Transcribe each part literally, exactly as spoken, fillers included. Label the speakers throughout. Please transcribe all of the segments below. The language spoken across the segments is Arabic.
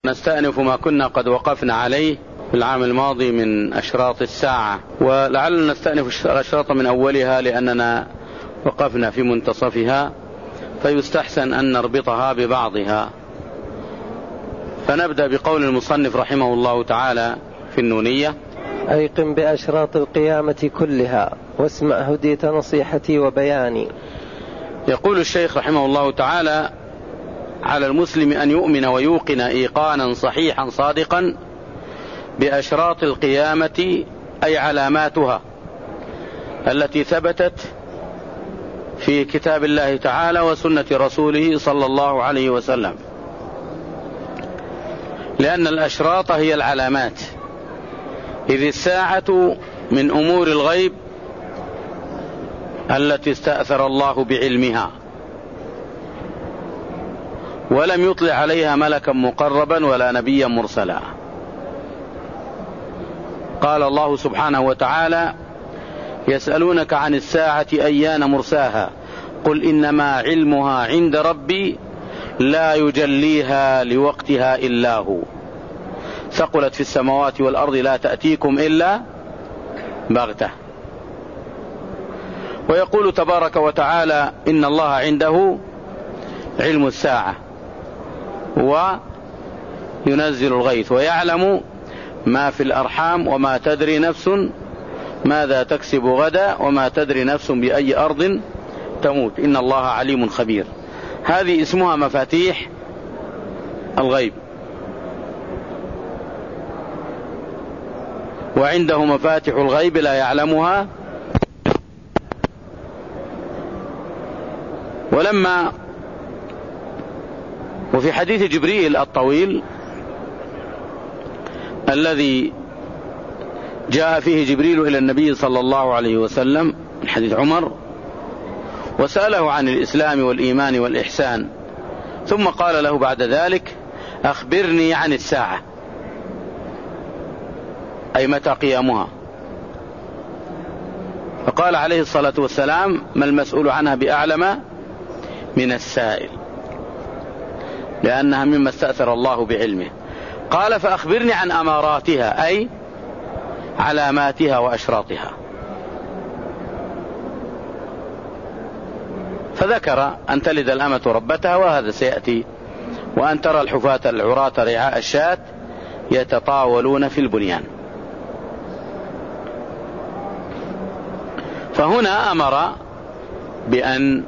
Speaker 1: نستأنف ما كنا قد وقفنا عليه في العام الماضي من أشراط الساعة، ولعلنا نستأنف الأشراط من أولها لأننا وقفنا في منتصفها، فيستحسن أن نربطها ببعضها. فنبدأ بقول المصنف رحمه الله تعالى في النونية:
Speaker 2: أيقن بأشراط القيامة كلها واسمع هديت نصيحتي وبياني.
Speaker 1: يقول الشيخ رحمه الله تعالى: على المسلم أن يؤمن ويوقن إيقانا صحيحا صادقا بأشراط القيامة، أي علاماتها التي ثبتت في كتاب الله تعالى وسنة رسوله صلى الله عليه وسلم، لأن الأشراط هي العلامات، إذ الساعة من أمور الغيب التي استأثر الله بعلمها، ولم يطلع عليها ملكا مقربا ولا نبيا مرسلا. قال الله سبحانه وتعالى: يسألونك عن الساعة أيان مرساها قل إنما علمها عند ربي لا يجليها لوقتها إلا هو ثقلت في السماوات والأرض لا تأتيكم إلا بغتة. ويقول تبارك وتعالى: إن الله عنده علم الساعة وينزل الغيث ويعلم ما في الأرحام وما تدري نفس ماذا تكسب غدا وما تدري نفس بأي أرض تموت إن الله عليم خبير. هذه اسمها مفاتيح الغيب، وعنده مفاتيح الغيب لا يعلمها. ولما وفي حديث جبريل الطويل الذي جاء فيه جبريل إلى النبي صلى الله عليه وسلم من حديث عمر وسأله عن الإسلام والإيمان والإحسان، ثم قال له بعد ذلك: أخبرني عن الساعة، أي متى قيامها؟ فقال عليه الصلاة والسلام: ما المسؤول عنها بأعلم من السائل، لأنها مما استأثر الله بعلمه. قال: فأخبرني عن أماراتها، أي علاماتها وأشراطها. فذكر أن تلد الأمة ربتها، وهذا سيأتي، وأن ترى الحفاة العراة رعاء الشاة يتطاولون في البنيان. فهنا أمر بأن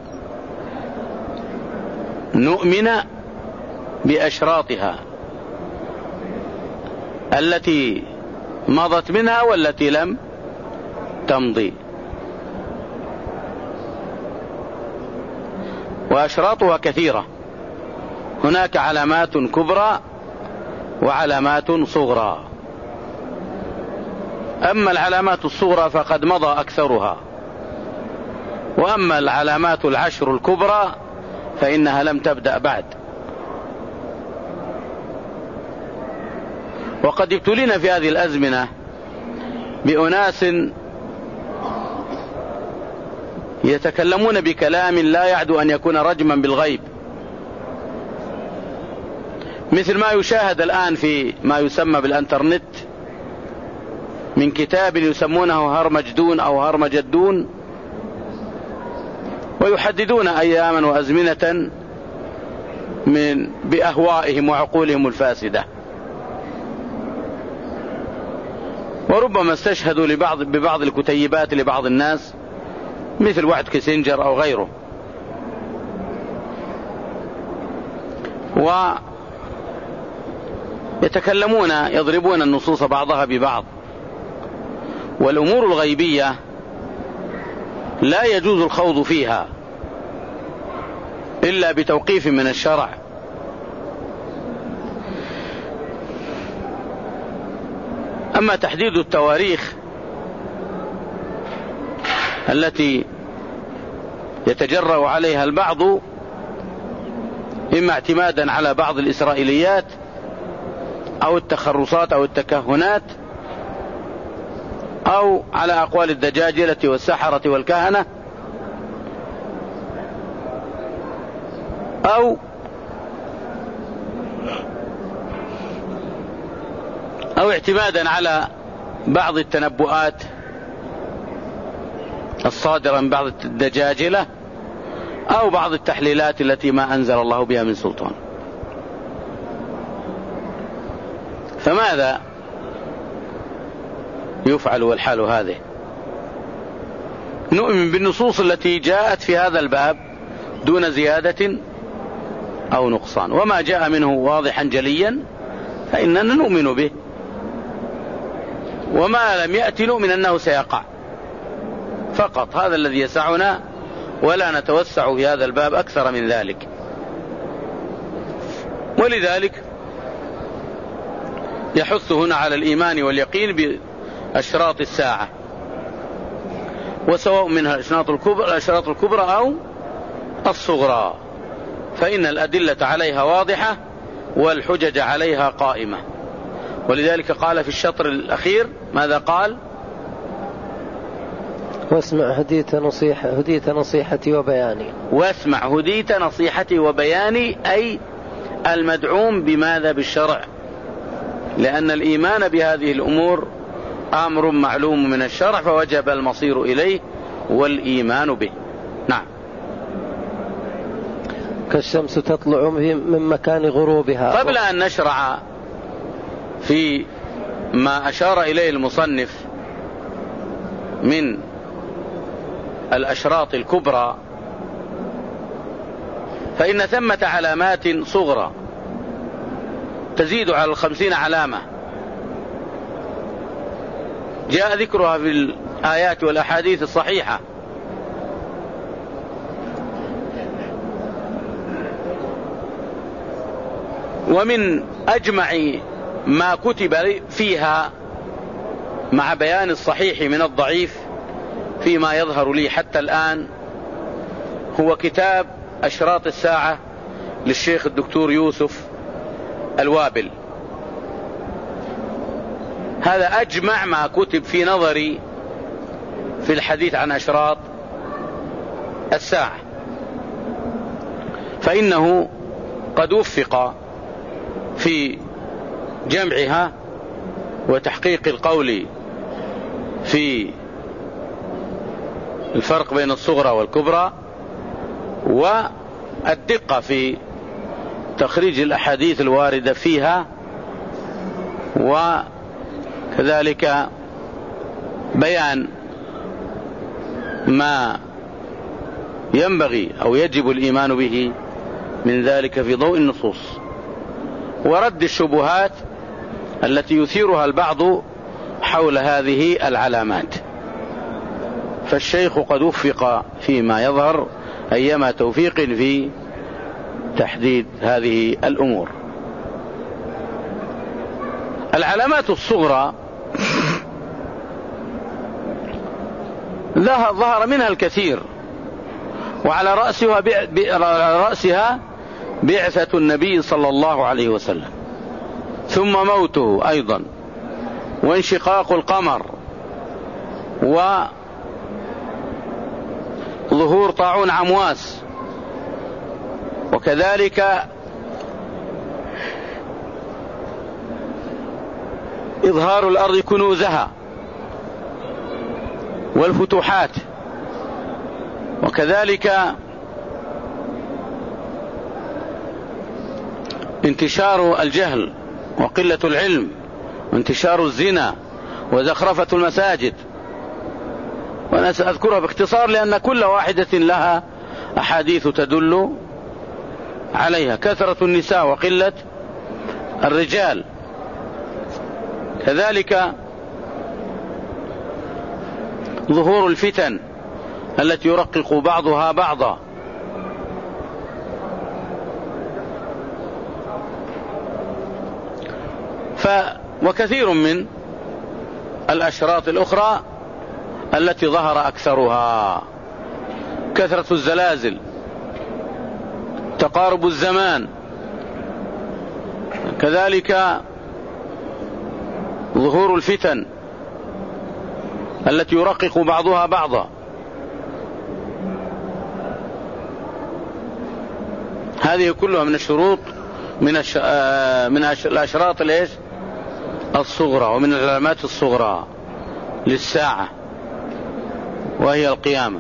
Speaker 1: نؤمن بأشراطها التي مضت منها والتي لم تمضي. وأشراطها كثيرة، هناك علامات كبرى وعلامات صغرى. أما العلامات الصغرى فقد مضى أكثرها، وأما العلامات العشر الكبرى فإنها لم تبدأ بعد. وقد ابتلينا في هذه الأزمنة بأناس يتكلمون بكلام لا يعدو أن يكون رجما بالغيب، مثل ما يشاهد الآن في ما يسمى بالإنترنت من كتاب يسمونه هرمجدون أو هرمجدون، ويحددون أياما وأزمنة من بأهوائهم وعقولهم الفاسدة، وربما استشهدوا لبعض ببعض الكتيبات لبعض الناس مثل واحد كيسنجر أو غيره، ويتكلمون يضربون النصوص بعضها ببعض. والأمور الغيبية لا يجوز الخوض فيها إلا بتوقيف من الشرع. أما تحديد التواريخ التي يتجرأ عليها البعض إما اعتمادا على بعض الإسرائيليات أو التخرصات أو التكهنات أو على أقوال الدجاجلة والسحرة والكهنة، أو أو اعتمادا على بعض التنبؤات الصادرة من بعض الدجاجلة أو بعض التحليلات التي ما أنزل الله بها من سلطان. فماذا يفعل والحال هذه؟ نؤمن بالنصوص التي جاءت في هذا الباب دون زيادة أو نقصان، وما جاء منه واضحا جليا فإننا نؤمن به، وما لم يأتي نؤمن أنه سيقع فقط. هذا الذي يسعنا، ولا نتوسع في هذا الباب أكثر من ذلك. ولذلك يحث هنا على الإيمان واليقين بأشراط الساعة، وسواء منها الأشراط الكبرى, الأشراط الكبرى أو الصغرى، فإن الأدلة عليها واضحة والحجج عليها قائمة. ولذلك قال في الشطر الأخير ماذا قال؟
Speaker 2: واسمع هديت نصيحة هديت نصيحتي وبياني.
Speaker 1: واسمع هديت نصيحتي وبياني، أي المدعوم بماذا؟ بالشرع، لأن الإيمان بهذه الأمور أمر معلوم من الشرع، فوجب المصير إليه والإيمان به. نعم.
Speaker 2: كالشمس تطلع من مكان غروبها.
Speaker 1: قبل أن نشرع في ما أشار إليه المصنف من الأشراط الكبرى، فإن ثمة علامات صغرى تزيد على الخمسين علامة جاء ذكرها في الآيات والأحاديث الصحيحة، ومن أجمع ما كتب فيها مع بيان الصحيح من الضعيف فيما يظهر لي حتى الآن هو كتاب أشراط الساعة للشيخ الدكتور يوسف الوابل. هذا أجمع ما كتب في نظري في الحديث عن أشراط الساعة، فإنه قد وفق في جمعها وتحقيق القول في الفرق بين الصغرى والكبرى، والدقة في تخريج الأحاديث الواردة فيها، وكذلك بيان ما ينبغي أو يجب الإيمان به من ذلك في ضوء النصوص، ورد الشبهات التي يثيرها البعض حول هذه العلامات. فالشيخ قد وفق فيما يظهر أيما توفيق في تحديد هذه الأمور. العلامات الصغرى ظهر منها الكثير، وعلى رأسها على رأسها بعثة النبي صلى الله عليه وسلم، ثم موته أيضا، وانشقاق القمر، وظهور طاعون عمواس، وكذلك إظهار الأرض كنوزها والفتوحات، وكذلك انتشار الجهل وقلة العلم وانتشار الزنا وزخرفة المساجد. وأنا سأذكرها باختصار لأن كل واحدة لها أحاديث تدل عليها. كثرة النساء وقلة الرجال، كذلك ظهور الفتن التي يرقق بعضها بعضا، ف وكثير من الأشراط الأخرى التي ظهر أكثرها، كثرة الزلازل، تقارب الزمان، كذلك ظهور الفتن التي يرقق بعضها بعضا. هذه كلها من الشروط من الش... من الأشراط الإيش الصغرى، ومن العلامات الصغرى للساعة وهي القيامة.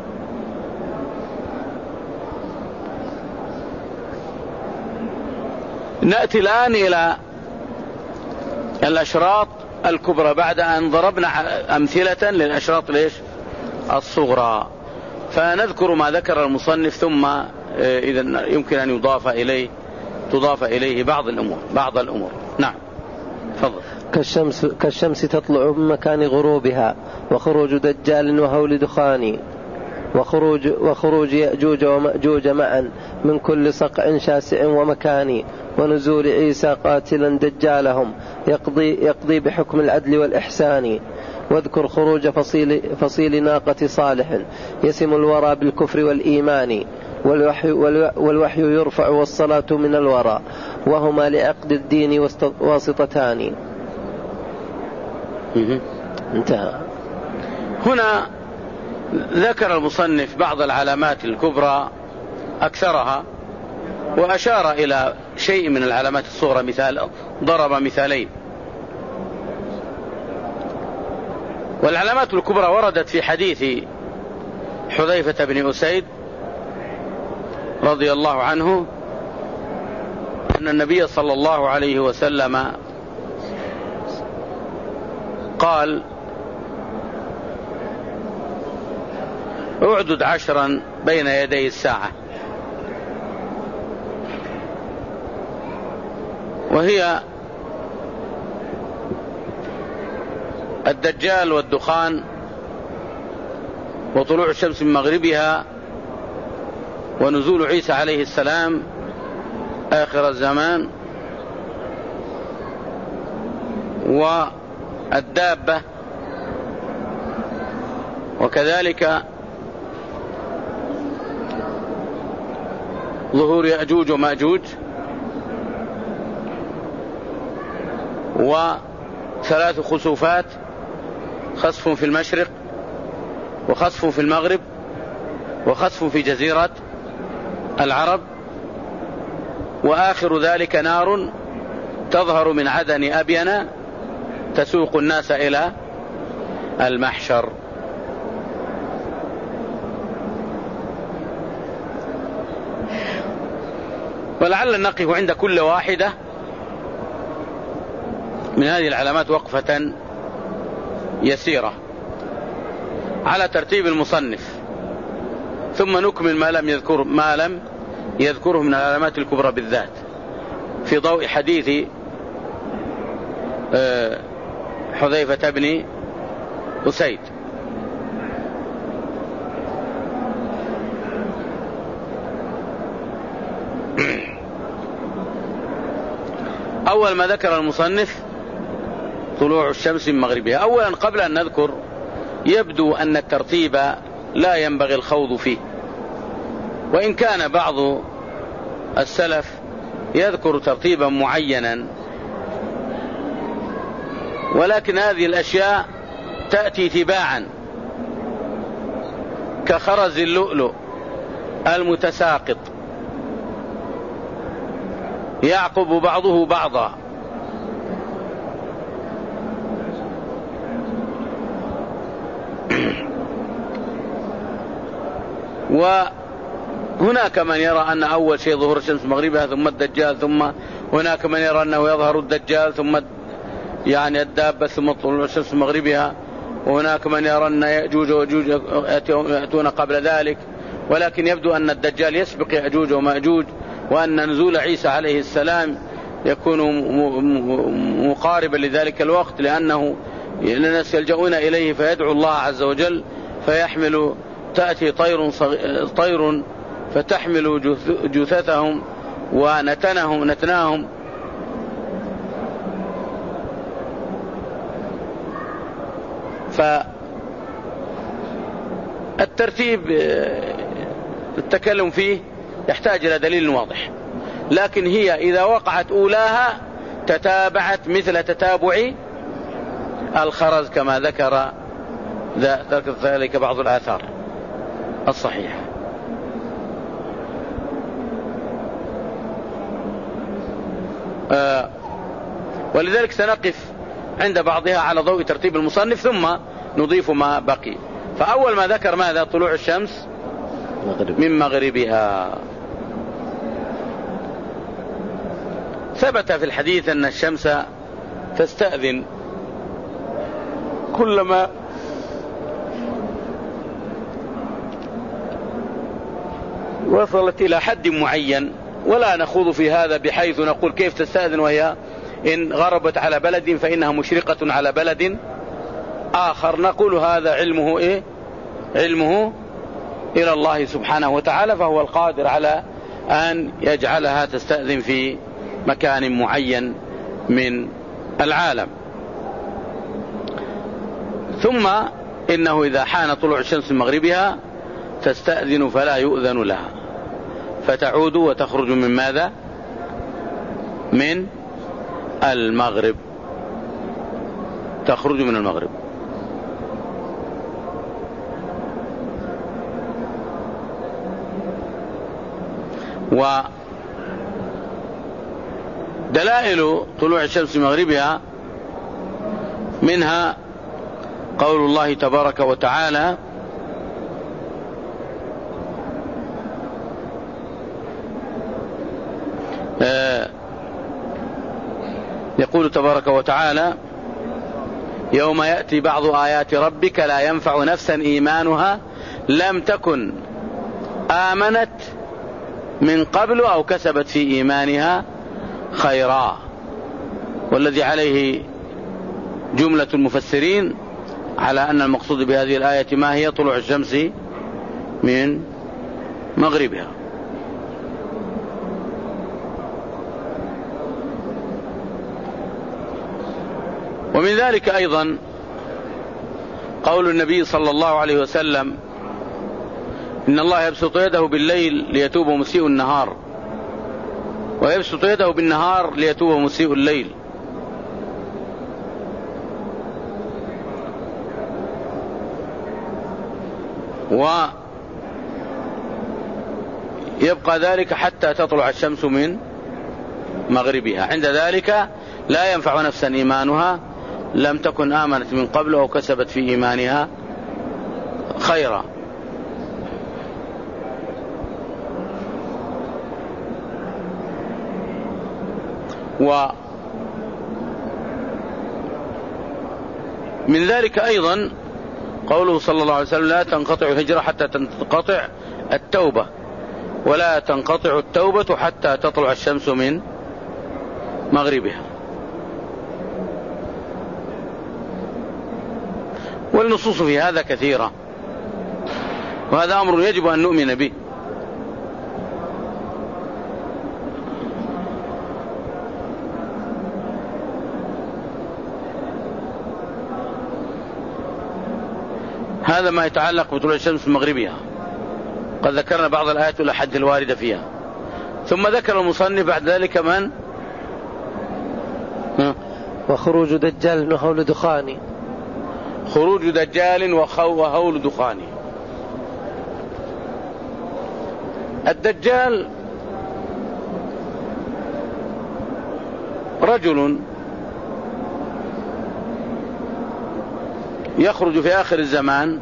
Speaker 1: نأتي الآن إلى الأشراط الكبرى بعد أن ضربنا أمثلة للأشراط ليش الصغرى، فنذكر ما ذكر المصنف ثم إذا يمكن أن يضاف إليه تضاف إليه بعض الأمور بعض الأمور. نعم تفضل.
Speaker 2: كالشمس, كالشمس تطلع من مكان غروبها، وخروج دجال وهول دخان، وخروج, وخروج يأجوج ومأجوج معا من كل صقع شاسع ومكان، ونزول عيسى قاتلا دجالهم يقضي, يقضي بحكم العدل والإحسان. واذكر خروج فصيل, فصيل ناقة صالح يسم الورى بالكفر والإيمان، والوحي, والوحي يرفع والصلاة من الورى، وهما لعقد الدين واسطتان. انتهى.
Speaker 1: هنا ذكر المصنف بعض العلامات الكبرى أكثرها، وأشار إلى شيء من العلامات الصغرى، مثال ضرب مثالين. والعلامات الكبرى وردت في حديث حذيفة بن أسيد رضي الله عنه أن النبي صلى الله عليه وسلم قال: اعدد عشرا بين يدي الساعة، وهي الدجال والدخان وطلوع الشمس من مغربها ونزول عيسى عليه السلام آخر الزمان والدابة، وكذلك ظهور يأجوج ومأجوج، وثلاث خسوفات: خسف في المشرق، وخسف في المغرب، وخسف في جزيرة العرب، وآخر ذلك نار تظهر من عدن أبين تسوق الناس إلى المحشر. ولعل نقف عند كل واحدة من هذه العلامات وقفة يسيرة على ترتيب المصنف، ثم نكمل ما لم يذكر ما لم يذكره من العلامات الكبرى بالذات في ضوء حديث حذيفة بن أسيد. أول ما ذكر المصنف طلوع الشمس من مغربها. أولا قبل أن نذكر، يبدو أن الترتيب لا ينبغي الخوض فيه، وإن كان بعض السلف يذكر ترتيبا معينا، ولكن هذه الأشياء تأتي تباعا كخرز اللؤلؤ المتساقط يعقب بعضه بعضا. وهناك من يرى أن أول شيء ظهور الشمس مغربها ثم الدجال، ثم هناك من يرى أنه يظهر الدجال ثم يعني الدابة ثم طلوع الشمس مغربها، وهناك من يرى أن يأجوج ومأجوج يأتون قبل ذلك، ولكن يبدو أن الدجال يسبق يأجوج ومأجوج، وأن نزول عيسى عليه السلام يكون مقاربا لذلك الوقت، لأنه الناس يلجؤون إليه فيدعو الله عز وجل فيحمل تأتي طير, طير فتحمل جثثهم ونتنهم نتناهم فالترتيب التكلم فيه يحتاج إلى دليل واضح، لكن هي إذا وقعت أولاها تتابعت مثل تتابع الخرز كما ذكر ذلك بعض الآثار الصحيحة. آه ولذلك سنقف عند بعضها على ضوء ترتيب المصنف، ثم نضيف ما بقي. فأول ما ذكر ماذا؟ طلوع الشمس من مغربها. ثبت في الحديث أن الشمس تستأذن كلما وصلت إلى حد معين، ولا نخوض في هذا بحيث نقول كيف تستأذن وهي إن غربت على بلد فإنها مشرقة على بلد آخر. نقول هذا علمه إيه؟ علمه إلى الله سبحانه وتعالى، فهو القادر على أن يجعلها تستأذن في مكان معين من العالم. ثم إنه إذا حان طلوع الشمس من مغربها تستأذن فلا يؤذن لها، فتعود وتخرج من ماذا؟ من المغرب، تخرج من المغرب. ودلائل طلوع الشمس من مغربها منها قول الله تبارك وتعالى: يقول تبارك وتعالى: يوم يأتي بعض آيات ربك لا ينفع نفسا إيمانها لم تكن آمنت من قبل أو كسبت في إيمانها خيرا. والذي عليه جملة المفسرين على أن المقصود بهذه الآية ما هي؟ طلوع الشمس من مغربها. ومن ذلك أيضا قول النبي صلى الله عليه وسلم: إن الله يبسط يده بالليل ليتوب مسيء النهار، ويبسط يده بالنهار ليتوب مسيء الليل. ويبقى ذلك حتى تطلع الشمس من مغربها. عند ذلك لا ينفع نفسا إيمانها لم تكن آمنت من قبل أو كسبت في إيمانها خيرا. ومن ذلك أيضا قوله صلى الله عليه وسلم: لا تنقطع الهجرة حتى تنقطع التوبة، ولا تنقطع التوبة حتى تطلع الشمس من مغربها. والنصوص في هذا كثيرة، وهذا أمر يجب أن نؤمن به. هذا ما يتعلق بطلوع الشمس من مغربها. قد ذكرنا بعض الآيات والأحاديث الواردة فيها. ثم ذكر المصنف بعد ذلك من؟
Speaker 2: وخروج دجال وهول دخان.
Speaker 1: خروج دجال وهول دخان. الدجال رجل يخرج في آخر الزمان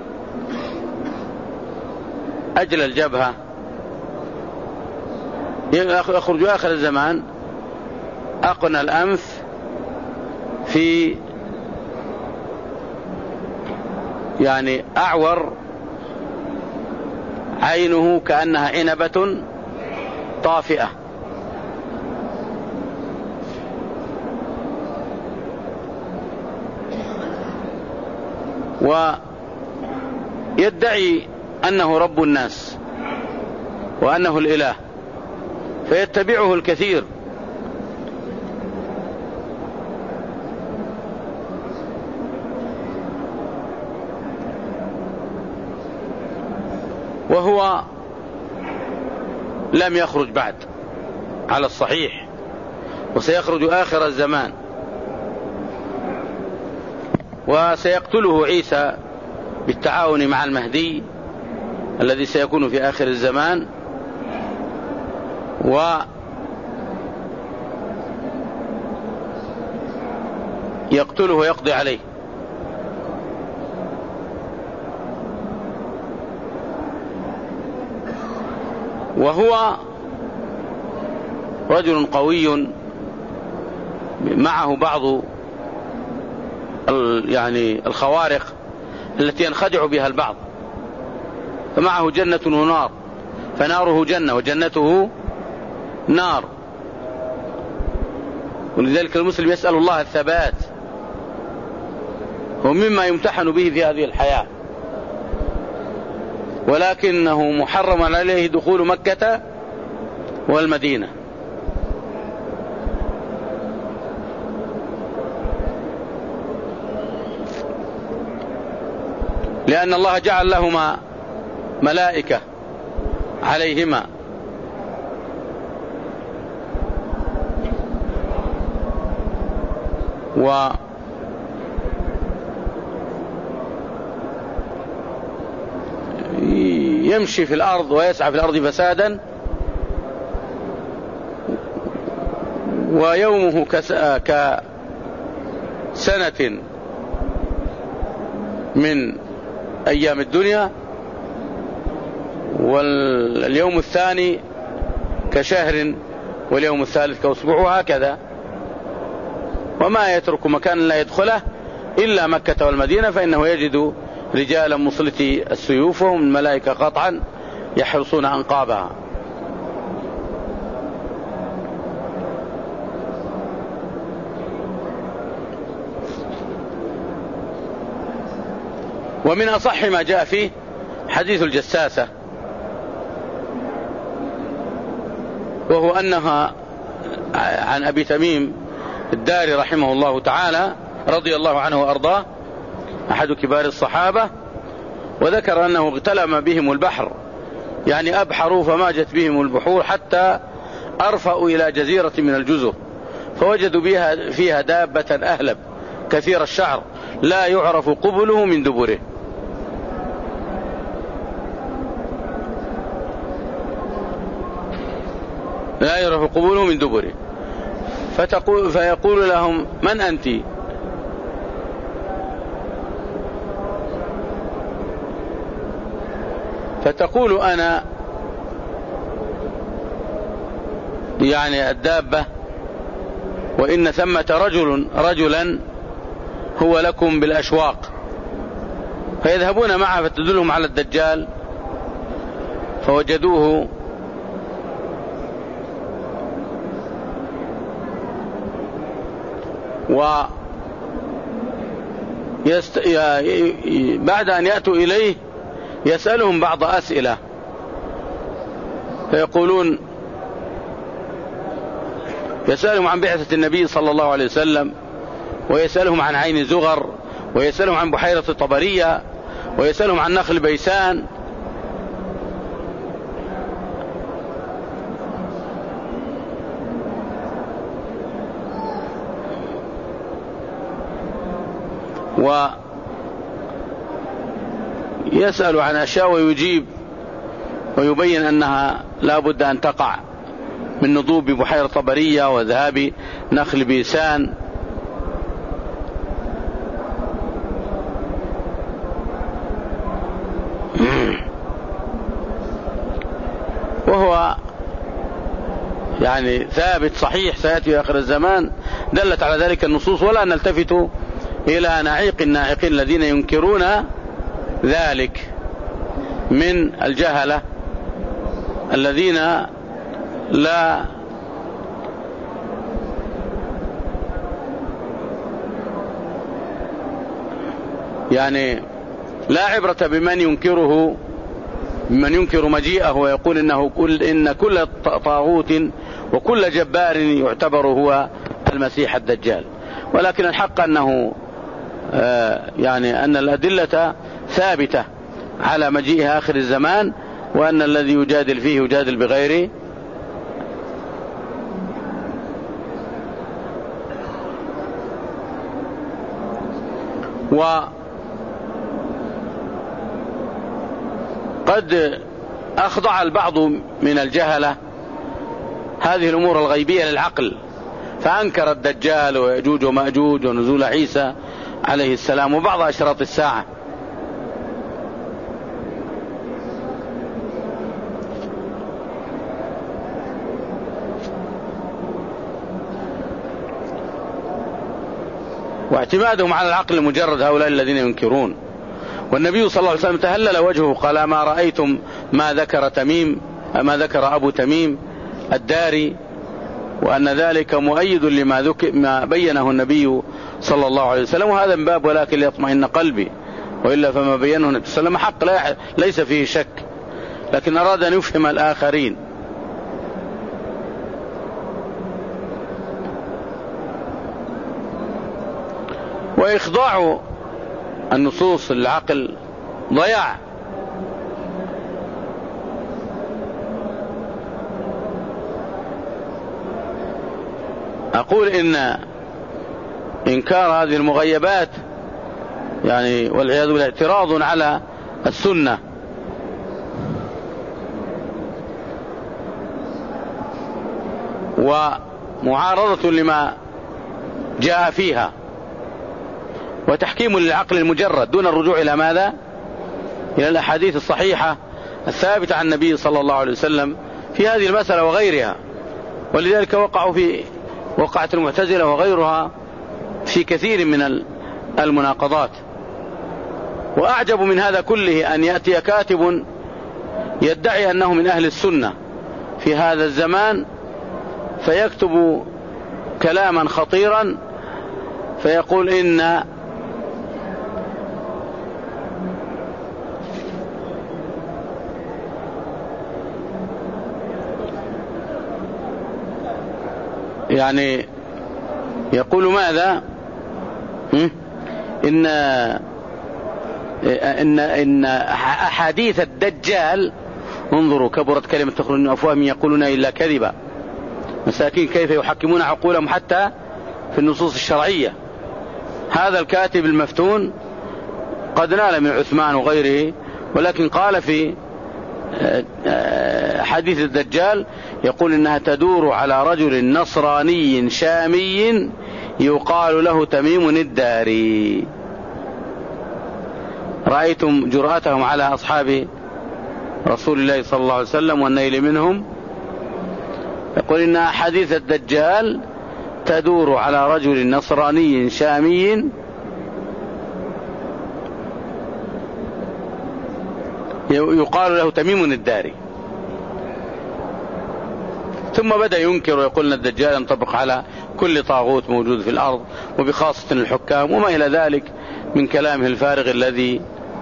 Speaker 1: أجل الجبهة، يخرج آخر الزمان أقنى الأنف، في يعني أعور، عينه كأنها عنبة طافئة، ويدعي أنه رب الناس وأنه الإله، فيتبعه الكثير. وهو لم يخرج بعد على الصحيح، وسيخرج آخر الزمان، وسيقتله عيسى بالتعاون مع المهدي الذي سيكون في آخر الزمان، يقتله ويقضي عليه. وهو رجل قوي معه بعض يعني الخوارق التي ينخدع بها البعض، فمعه جنة ونار، فناره جنة وجنته نار. ولذلك المسلم يسأل الله الثبات، ومما يمتحن به في هذه الحياة، ولكنه محرم عليه دخول مكة والمدينة. لأن الله جعل لهما ملائكة عليهما، و يمشي في الأرض ويسعى في الأرض فسادا، ويومه كسنة من أيام الدنيا، واليوم الثاني كشهر، واليوم الثالث كأسبوع، هكذا. وما يترك مكان لا يدخله إلا مكة والمدينة، فإنه يجد رجالا مصلتي السيوف وهم الملائكة قطعا يحرصون أنقابها. ومن أصح ما جاء فيه حديث الجساسة، وهو أنها عن أبي تميم الداري رحمه الله تعالى رضي الله عنه وأرضاه، أحد كبار الصحابة، وذكر أنه اغتلم بهم البحر، يعني أبحروا فماجت بهم البحور حتى أرفأوا إلى جزيرة من الجزر، فوجدوا بها فيها دابة أهلب كثير الشعر لا يعرف قبله من دبره. لا يعرف قبوله من دبره، فتقول فيقول لهم: من أنت؟ فتقول: أنا يعني الدابة، وإن ثمة رجل رجلا هو لكم بالأشواق. فيذهبون معه فتدلهم على الدجال، فوجدوه و يست... بعد أن يأتوا إليه يسألهم بعض أسئلة، فيقولون يسألهم عن بعثة النبي صلى الله عليه وسلم، ويسألهم عن عين زغر، ويسألهم عن بحيرة طبرية، ويسألهم عن نخل بيسان. ويسأل عن أشياء ويجيب ويبين أنها لا بد أن تقع من نضوب بحيرة طبرية وذهاب نخل بيسان. وهو يعني ثابت صحيح سيأتي في آخر الزمان، دلت على ذلك النصوص، ولا نلتفت إلى نعيق الناعقين الذين ينكرون ذلك من الجهلة الذين لا يعني لا عبرة بمن ينكره، من ينكر مجيئه ويقول إنه كل إن كل طاغوت وكل جبار يعتبر هو المسيح الدجال. ولكن الحق أنه يعني أن الأدلة ثابتة على مجيء آخر الزمان، وأن الذي يجادل فيه يجادل بغير وقد أخضع البعض من الجهلة هذه الأمور الغيبية للعقل، فأنكر الدجال ويأجوج ومأجوج ونزول عيسى عليه السلام وبعض أشراط الساعة. واعتمادهم على العقل المجرد هؤلاء الذين ينكرون. والنبي صلى الله عليه وسلم تهلل وجهه قال ما رأيتم ما ذكر تميم ما ذكر أبو تميم الداري، وأن ذلك مؤيد لما ذكر ما بينه النبي صلى الله عليه وسلم، وهذا من باب ولكن ليطمئن قلبي، وإلا فما بينه النبي صلى الله عليه وسلم حق ليس فيه شك، لكن أراد أن يفهم الآخرين. وإخضاع النصوص العقل ضياع. أقول إن إنكار هذه المغيبات يعني والعياذ بالله اعتراض على السنة، ومعارضة لما جاء فيها، وتحكيم للعقل المجرد دون الرجوع إلى ماذا؟ إلى الأحاديث الصحيحة الثابتة عن النبي صلى الله عليه وسلم في هذه المسألة وغيرها. ولذلك وقعوا في وقعت المعتزلة وغيرها في كثير من المناقضات. وأعجب من هذا كله أن يأتي كاتب يدعي أنه من أهل السنة في هذا الزمان فيكتب كلاما خطيرا فيقول إن يعني يقول ماذا؟ إن إن إن أحاديث الدجال انظروا كبرت كلمة تخرج من أفواههم يقولون إلا كذبا. مساكين كيف يحكمون عقولهم حتى في النصوص الشرعية. هذا الكاتب المفتون قد نال من عثمان وغيره، ولكن قال في حديث الدجال يقول إنها تدور على رجل نصراني شامي يقال له تميم الداري. رأيتم جرأتهم على أصحاب رسول الله صلى الله عليه وسلم والنيل منهم. يقول إن حديث الدجال تدور على رجل نصراني شامي يقال له تميم الداري. ثم بدأ ينكر ويقول أن الدجال ينطبق على كل طاغوت موجود في الأرض وبخاصة الحكام وما إلى ذلك من كلامه الفارغ الذي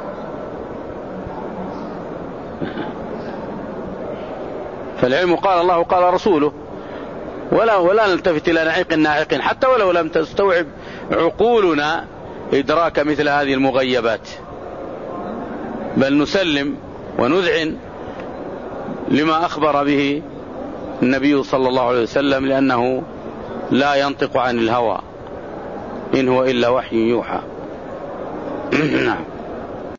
Speaker 1: فالعلم قال الله قال رسوله، ولا ولا نلتفت إلى نعيق الناعقين حتى ولو لم تستوعب عقولنا إدراك مثل هذه المغيبات، بل نسلم ونذعن لما أخبر به النبي صلى الله عليه وسلم، لأنه لا ينطق عن الهوى إن هو إلا وحي يوحى. نعم.